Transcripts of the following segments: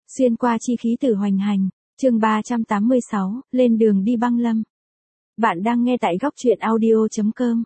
Xuyên qua chi khí tử hoành hành, chương 386, lên đường đi băng lâm. Bạn đang nghe tại góc truyện audio.com,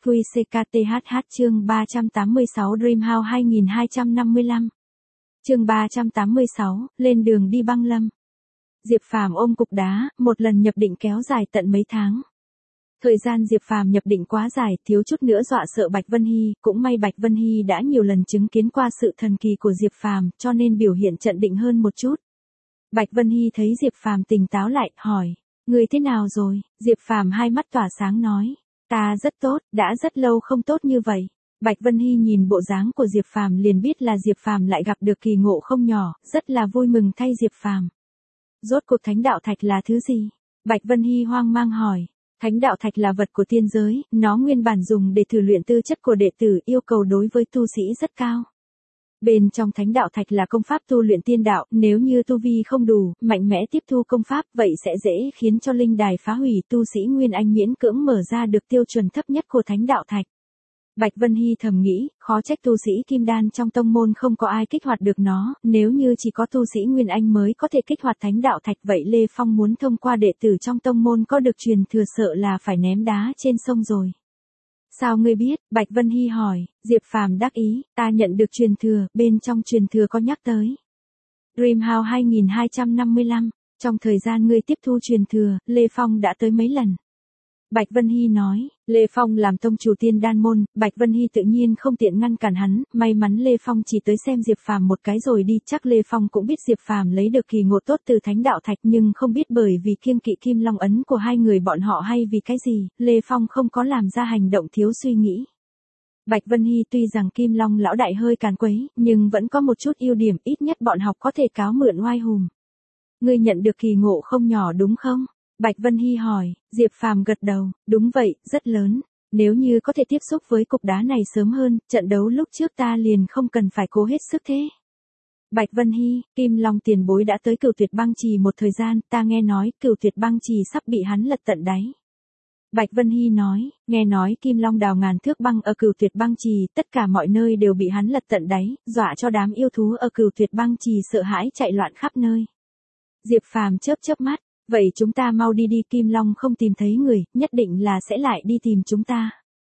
XQCKTHH chương 386 Dreamhouse 2255. Chương 386, lên đường đi băng lâm. Diệp Phàm ôm cục đá, một lần nhập định kéo dài tận mấy tháng. Thời gian Diệp Phàm nhập định quá dài, thiếu chút nữa dọa sợ Bạch Vân Hy, cũng may Bạch Vân Hy đã nhiều lần chứng kiến qua sự thần kỳ của Diệp Phàm, cho nên biểu hiện trận định hơn một chút. Bạch Vân Hy thấy Diệp Phàm tỉnh táo lại, hỏi: "Người thế nào rồi?" Diệp Phàm hai mắt tỏa sáng nói: "Ta rất tốt, đã rất lâu không tốt như vậy." Bạch Vân Hy nhìn bộ dáng của Diệp Phàm liền biết là Diệp Phàm lại gặp được kỳ ngộ không nhỏ, rất là vui mừng thay Diệp Phàm. Rốt cuộc Thánh Đạo Thạch là thứ gì? Bạch Vân Hy hoang mang hỏi. Thánh Đạo Thạch là vật của tiên giới, nó nguyên bản dùng để thử luyện tư chất của đệ tử, yêu cầu đối với tu sĩ rất cao. Bên trong Thánh Đạo Thạch là công pháp tu luyện tiên đạo, nếu như tu vi không đủ, mạnh mẽ tiếp thu công pháp, vậy sẽ dễ khiến cho linh đài phá hủy, tu sĩ Nguyên Anh miễn cưỡng mở ra được tiêu chuẩn thấp nhất của Thánh Đạo Thạch. Bạch Vân Hy thầm nghĩ, khó trách tu sĩ Kim Đan trong tông môn không có ai kích hoạt được nó, nếu như chỉ có tu sĩ Nguyên Anh mới có thể kích hoạt Thánh Đạo Thạch, vậy Lê Phong muốn thông qua đệ tử trong tông môn có được truyền thừa sợ là phải ném đá trên sông rồi. Sao ngươi biết? Bạch Vân Hy hỏi. Diệp Phàm đắc ý, ta nhận được truyền thừa, bên trong truyền thừa có nhắc tới Dreamhouse 2255, trong thời gian ngươi tiếp thu truyền thừa, Lê Phong đã tới mấy lần. Bạch Vân Hy nói, Lê Phong làm tông chủ Tiên Đan môn, Bạch Vân Hy tự nhiên không tiện ngăn cản hắn, may mắn Lê Phong chỉ tới xem Diệp Phàm một cái rồi đi, chắc Lê Phong cũng biết Diệp Phàm lấy được kỳ ngộ tốt từ Thánh Đạo Thạch, nhưng không biết bởi vì kiêng kỵ Kim Long ấn của hai người bọn họ hay vì cái gì, Lê Phong không có làm ra hành động thiếu suy nghĩ. Bạch Vân Hy tuy rằng Kim Long lão đại hơi càn quấy, nhưng vẫn có một chút ưu điểm, ít nhất bọn học có thể cáo mượn oai hùm. Ngươi nhận được kỳ ngộ không nhỏ đúng không? Bạch Vân Hy hỏi. Diệp Phàm gật đầu, đúng vậy, rất lớn. Nếu như có thể tiếp xúc với cục đá này sớm hơn, trận đấu lúc trước ta liền không cần phải cố hết sức thế. Bạch Vân Hy, Kim Long tiền bối đã tới Cửu Tuyệt Băng Trì một thời gian, ta nghe nói Cửu Tuyệt Băng Trì sắp bị hắn lật tận đáy. Bạch Vân Hy nói, nghe nói Kim Long đào ngàn thước băng ở Cửu Tuyệt Băng Trì, tất cả mọi nơi đều bị hắn lật tận đáy, dọa cho đám yêu thú ở Cửu Tuyệt Băng Trì sợ hãi chạy loạn khắp nơi. Diệp Phàm chớp chớp mắt. Vậy chúng ta mau đi đi, Kim Long không tìm thấy người, nhất định là sẽ lại đi tìm chúng ta.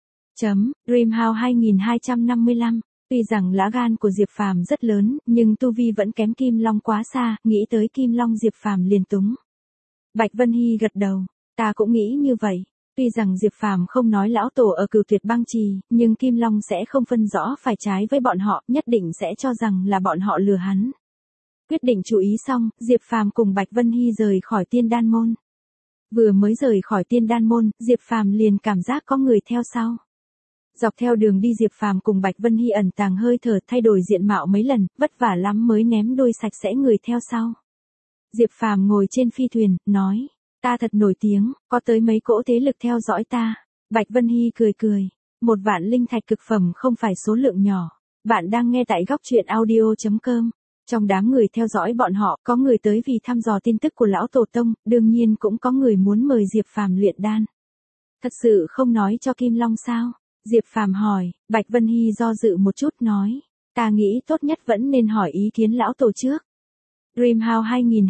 Dreamhouse 2255, tuy rằng lá gan của Diệp Phàm rất lớn, nhưng tu vi vẫn kém Kim Long quá xa, nghĩ tới Kim Long Diệp Phàm liền túng. Bạch Vân Hy gật đầu, ta cũng nghĩ như vậy. Tuy rằng Diệp Phàm không nói lão tổ ở Cửu Tuyệt Băng Trì, nhưng Kim Long sẽ không phân rõ phải trái với bọn họ, nhất định sẽ cho rằng là bọn họ lừa hắn. Quyết định chú ý xong, Diệp Phàm cùng Bạch Vân Hy rời khỏi Tiên Đan môn. Vừa mới rời khỏi Tiên Đan môn, Diệp Phàm liền cảm giác có người theo sau. Dọc theo đường đi Diệp Phàm cùng Bạch Vân Hy ẩn tàng hơi thở, thay đổi diện mạo mấy lần, vất vả lắm mới ném đôi sạch sẽ người theo sau. Diệp Phàm ngồi trên phi thuyền, nói, ta thật nổi tiếng, có tới mấy cỗ thế lực theo dõi ta. Bạch Vân Hy cười cười, 1.000.000 linh thạch cực phẩm không phải số lượng nhỏ. Bạn đang nghe tại góc truyện audio.com. Trong đám người theo dõi bọn họ, có người tới vì thăm dò tin tức của lão tổ tông, đương nhiên cũng có người muốn mời Diệp Phàm luyện đan. Thật sự không nói cho Kim Long sao? Diệp Phàm hỏi. Bạch Vân Hy do dự một chút nói, ta nghĩ tốt nhất vẫn nên hỏi ý kiến lão tổ trước. Dreamhouse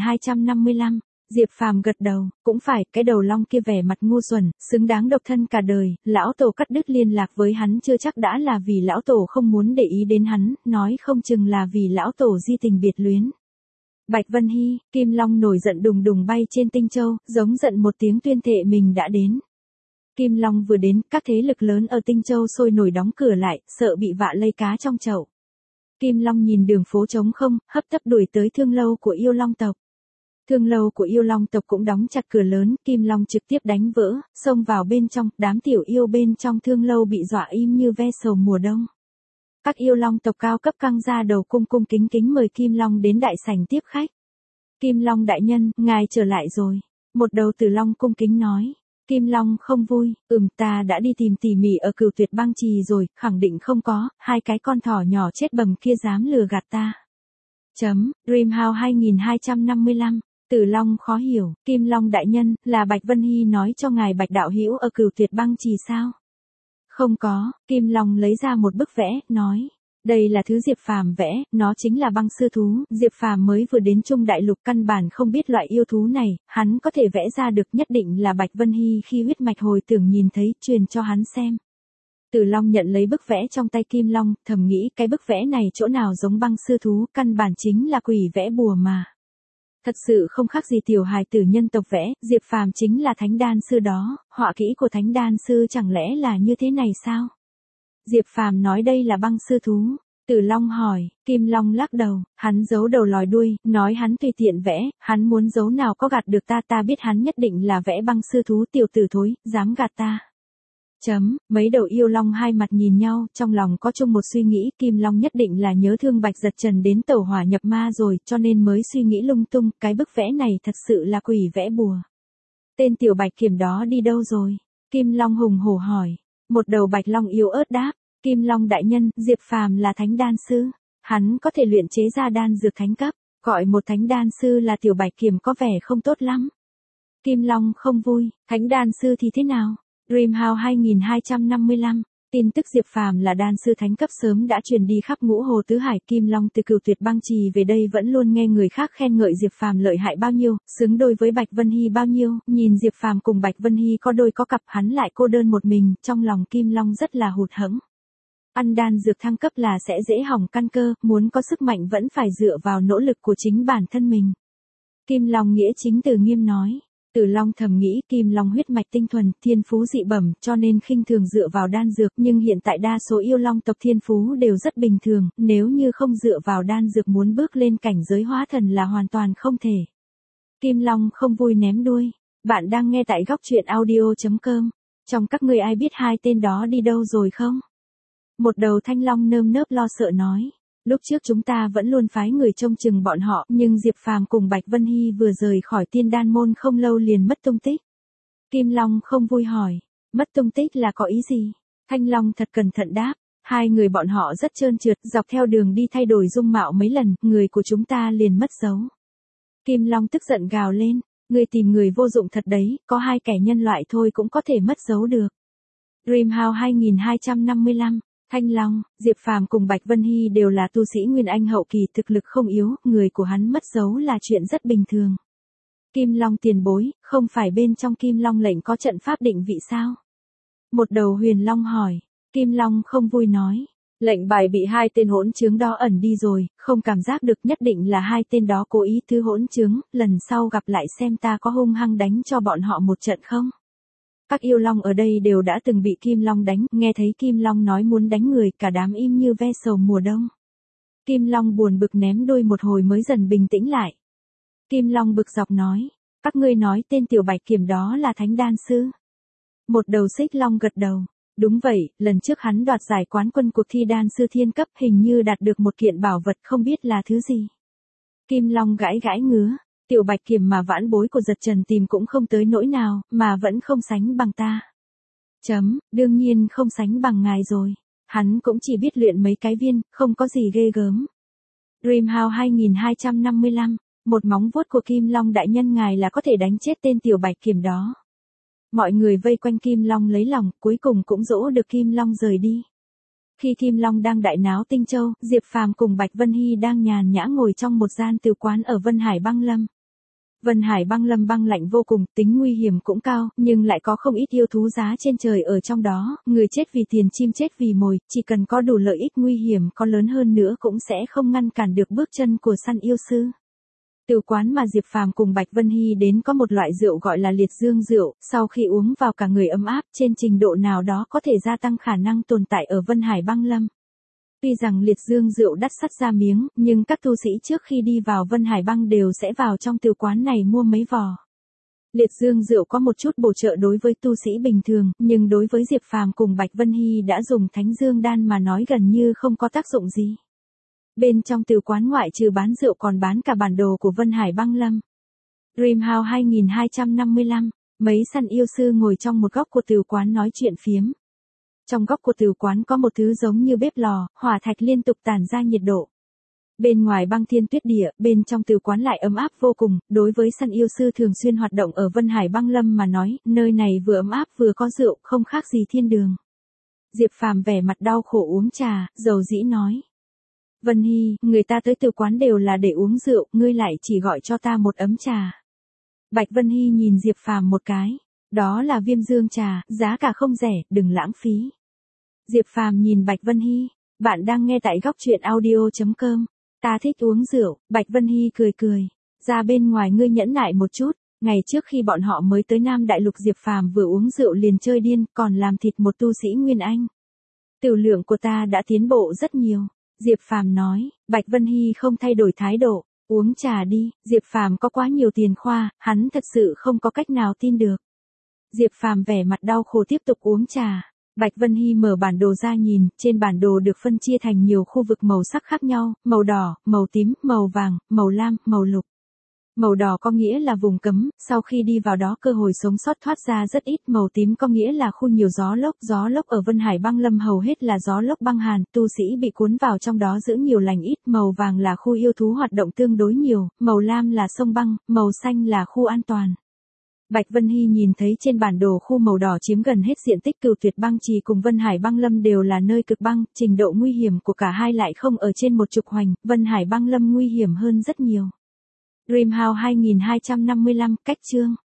2255, Diệp Phàm gật đầu, cũng phải, cái đầu long kia vẻ mặt ngu xuẩn, xứng đáng độc thân cả đời, lão tổ cắt đứt liên lạc với hắn chưa chắc đã là vì lão tổ không muốn để ý đến hắn, nói không chừng là vì lão tổ di tình biệt luyến. Bạch Vân Hy, Kim Long nổi giận đùng đùng bay trên Tinh Châu, giống giận một tiếng tuyên thệ mình đã đến. Kim Long vừa đến, các thế lực lớn ở Tinh Châu sôi nổi đóng cửa lại, sợ bị vạ lây cá trong chậu. Kim Long nhìn đường phố trống không, hấp tấp đuổi tới thương lâu của yêu long tộc. Thương lâu của yêu long tộc cũng đóng chặt cửa lớn, Kim Long trực tiếp đánh vỡ, xông vào bên trong, đám tiểu yêu bên trong thương lâu bị dọa im như ve sầu mùa đông. Các yêu long tộc cao cấp căng ra đầu cung cung kính kính mời Kim Long đến đại sảnh tiếp khách. Kim Long đại nhân, ngài trở lại rồi. Một đầu tử long cung kính nói. Kim Long không vui, ta đã đi tìm tỉ mỉ ở Cửu Tuyệt Băng Trì rồi, khẳng định không có, hai cái con thỏ nhỏ chết bầm kia dám lừa gạt ta. Dreamhouse 2255, Tử Long khó hiểu, Kim Long đại nhân, là Bạch Vân Hy nói cho ngài Bạch đạo hữu ở Cửu Tuyệt Băng Trì sao? Không có, Kim Long lấy ra một bức vẽ, nói, Đây là thứ Diệp Phàm vẽ, nó chính là băng sư thú, Diệp Phàm mới vừa đến Trung Đại Lục căn bản không biết loại yêu thú này, hắn có thể vẽ ra được nhất định là Bạch Vân Hy khi huyết mạch hồi tưởng nhìn thấy, truyền cho hắn xem. Tử Long nhận lấy bức vẽ trong tay Kim Long, thầm nghĩ cái bức vẽ này chỗ nào giống băng sư thú, căn bản chính là quỷ vẽ bùa mà. Thật sự không khác gì tiểu hài tử nhân tộc vẽ, Diệp Phàm chính là thánh đan sư đó, họa kỹ của thánh đan sư chẳng lẽ là như thế này sao? Diệp Phàm nói đây là băng sư thú. Tử Long hỏi, Kim Long lắc đầu, hắn giấu đầu lòi đuôi, nói hắn tùy tiện vẽ, hắn muốn giấu nào có gạt được ta, ta biết hắn nhất định là vẽ băng sư thú, tiểu tử thối, dám gạt ta. Mấy đầu yêu long hai mặt nhìn nhau, trong lòng có chung một suy nghĩ, Kim Long nhất định là nhớ thương Bạch Giật Trần đến tẩu hỏa nhập ma rồi, cho nên mới suy nghĩ lung tung, cái bức vẽ này thật sự là quỷ vẽ bùa. Tên tiểu bạch kiểm đó đi đâu rồi? Kim Long hùng hổ hỏi. Một đầu bạch long yếu ớt đáp, Kim Long đại nhân, Diệp Phàm là thánh đan sư, hắn có thể luyện chế ra đan dược thánh cấp, gọi một thánh đan sư là tiểu bạch kiểm có vẻ không tốt lắm. Kim Long không vui, thánh đan sư thì thế nào? Dreamhouse 2255, tin tức Diệp Phàm là đan sư thánh cấp sớm đã truyền đi khắp ngũ hồ tứ hải. Kim Long từ Cửu Tuyệt Băng Trì về đây vẫn luôn nghe người khác khen ngợi Diệp Phàm lợi hại bao nhiêu, xứng đôi với Bạch Vân Hy bao nhiêu, nhìn Diệp Phàm cùng Bạch Vân Hy có đôi có cặp, hắn lại cô đơn một mình, trong lòng Kim Long rất là hụt hẫng. Ăn đan dược thăng cấp là sẽ dễ hỏng căn cơ, muốn có sức mạnh vẫn phải dựa vào nỗ lực của chính bản thân mình. Kim Long nghĩa chính từ nghiêm nói. Tử Long thầm nghĩ Kim Long huyết mạch tinh thuần, thiên phú dị bẩm, cho nên khinh thường dựa vào đan dược, nhưng hiện tại đa số yêu long tộc thiên phú đều rất bình thường, nếu như không dựa vào đan dược muốn bước lên cảnh giới hóa thần là hoàn toàn không thể. Kim Long không vui ném đuôi. Bạn đang nghe tại góc truyện audio.com. Trong các ngươi ai biết hai tên đó đi đâu rồi không? Một đầu thanh long nơm nớp lo sợ nói. Lúc trước chúng ta vẫn luôn phái người trông chừng bọn họ, nhưng Diệp Phàm cùng Bạch Vân Hy vừa rời khỏi Tiên Đan môn không lâu liền mất tung tích. Kim Long không vui hỏi, mất tung tích là có ý gì? Thanh Long thật cẩn thận đáp, hai người bọn họ rất trơn trượt, dọc theo đường đi thay đổi dung mạo mấy lần, người của chúng ta liền mất dấu. Kim Long tức giận gào lên, người tìm người vô dụng thật đấy, có hai kẻ nhân loại thôi cũng có thể mất dấu được. Dreamhouse 2255, Thanh Long, Diệp Phàm cùng Bạch Vân Hy đều là tu sĩ Nguyên Anh hậu kỳ, thực lực không yếu, người của hắn mất dấu là chuyện rất bình thường. Kim Long tiền bối, không phải bên trong Kim Long lệnh có trận pháp định vị sao? Một đầu Huyền Long hỏi. Kim Long không vui nói, lệnh bài bị hai tên hỗn chứng đó ẩn đi rồi, không cảm giác được, nhất định là hai tên đó cố ý thứ hỗn chứng, lần sau gặp lại xem ta có hung hăng đánh cho bọn họ một trận không? Các yêu long ở đây đều đã từng bị Kim Long đánh, nghe thấy Kim Long nói muốn đánh người, cả đám im như ve sầu mùa đông. Kim Long buồn bực ném đuôi một hồi mới dần bình tĩnh lại. Kim Long bực dọc nói, các ngươi nói tên tiểu bạch kiểm đó là thánh đan sư. Một đầu xích long gật đầu, đúng vậy, lần trước hắn đoạt giải quán quân cuộc thi đan sư thiên cấp, hình như đạt được một kiện bảo vật không biết là thứ gì. Kim Long gãi gãi ngứa. Tiểu bạch kiểm mà vãn bối của Giật Trần tìm cũng không tới nỗi nào, mà vẫn không sánh bằng ta. Đương nhiên không sánh bằng ngài rồi. Hắn cũng chỉ biết luyện mấy cái viên, không có gì ghê gớm. Dreamhouse 2255, một móng vuốt của Kim Long đại nhân ngài là có thể đánh chết tên tiểu bạch kiểm đó. Mọi người vây quanh Kim Long lấy lòng, cuối cùng cũng dỗ được Kim Long rời đi. Khi Kim Long đang đại náo Tinh Châu, Diệp Phàm cùng Bạch Vân Hy đang nhàn nhã ngồi trong một gian từ quán ở Vân Hải Băng Lâm. Vân Hải Băng Lâm băng lạnh vô cùng, tính nguy hiểm cũng cao, nhưng lại có không ít yêu thú giá trên trời ở trong đó, người chết vì tiền, chim chết vì mồi, chỉ cần có đủ lợi ích, nguy hiểm có lớn hơn nữa cũng sẽ không ngăn cản được bước chân của săn yêu sư. Từ quán mà Diệp Phàm cùng Bạch Vân Hy đến có một loại rượu gọi là liệt dương rượu, sau khi uống vào cả người ấm áp, trên trình độ nào đó có thể gia tăng khả năng tồn tại ở Vân Hải Băng Lâm. Tuy rằng liệt dương rượu đắt sắt ra miếng, nhưng các tu sĩ trước khi đi vào Vân Hải Băng đều sẽ vào trong từ quán này mua mấy vò. Liệt dương rượu có một chút bổ trợ đối với tu sĩ bình thường, nhưng đối với Diệp Phàm cùng Bạch Vân Hy đã dùng thánh dương đan mà nói gần như không có tác dụng gì. Bên trong từ quán ngoại trừ bán rượu còn bán cả bản đồ của Vân Hải Băng Lâm. Dreamhouse 2255, mấy săn yêu sư ngồi trong một góc của từ quán nói chuyện phiếm. Trong góc của từ quán có một thứ giống như bếp lò, hỏa thạch liên tục tản ra nhiệt độ. Bên ngoài băng thiên tuyết địa, bên trong từ quán lại ấm áp vô cùng, đối với săn yêu sư thường xuyên hoạt động ở Vân Hải Băng Lâm mà nói, nơi này vừa ấm áp vừa có rượu, không khác gì thiên đường. Diệp Phàm vẻ mặt đau khổ uống trà, dầu dĩ nói, Vân Hy, người ta tới từ quán đều là để uống rượu, ngươi lại chỉ gọi cho ta một ấm trà. Bạch Vân Hy nhìn Diệp Phàm một cái. Đó là Viêm Dương trà, giá cả không rẻ, đừng lãng phí. Diệp Phàm nhìn Bạch Vân Hy. Bạn đang nghe tại góc truyện audio.com. Ta thích uống rượu. Bạch Vân Hy cười cười. Ra bên ngoài ngươi nhẫn nại một chút. Ngày trước khi bọn họ mới tới Nam Đại Lục, Diệp Phàm vừa uống rượu liền chơi điên, còn làm thịt một tu sĩ Nguyên Anh. Tiểu lượng của ta đã tiến bộ rất nhiều. Diệp Phàm nói. Bạch Vân Hy không thay đổi thái độ. Uống trà đi. Diệp Phàm có quá nhiều tiền khoa, hắn thật sự không có cách nào tin được. Diệp Phàm vẻ mặt đau khổ tiếp tục uống trà. Bạch Vân Hy mở bản đồ ra nhìn, trên bản đồ được phân chia thành nhiều khu vực màu sắc khác nhau, màu đỏ, màu tím, màu vàng, màu lam, màu lục. Màu đỏ có nghĩa là vùng cấm, sau khi đi vào đó cơ hội sống sót thoát ra rất ít. Màu tím có nghĩa là khu nhiều gió lốc ở Vân Hải Băng Lâm hầu hết là gió lốc băng hàn, tu sĩ bị cuốn vào trong đó giữ nhiều lành ít. Màu vàng là khu yêu thú hoạt động tương đối nhiều, màu lam là sông băng, màu xanh là khu an toàn. Bạch Vân Hy nhìn thấy trên bản đồ khu màu đỏ chiếm gần hết diện tích, Cửu Tuyệt Băng Trì cùng Vân Hải Băng Lâm đều là nơi cực băng, trình độ nguy hiểm của cả hai lại không ở trên một trục hoành, Vân Hải Băng Lâm nguy hiểm hơn rất nhiều. Dreamhouse 2255, cách chương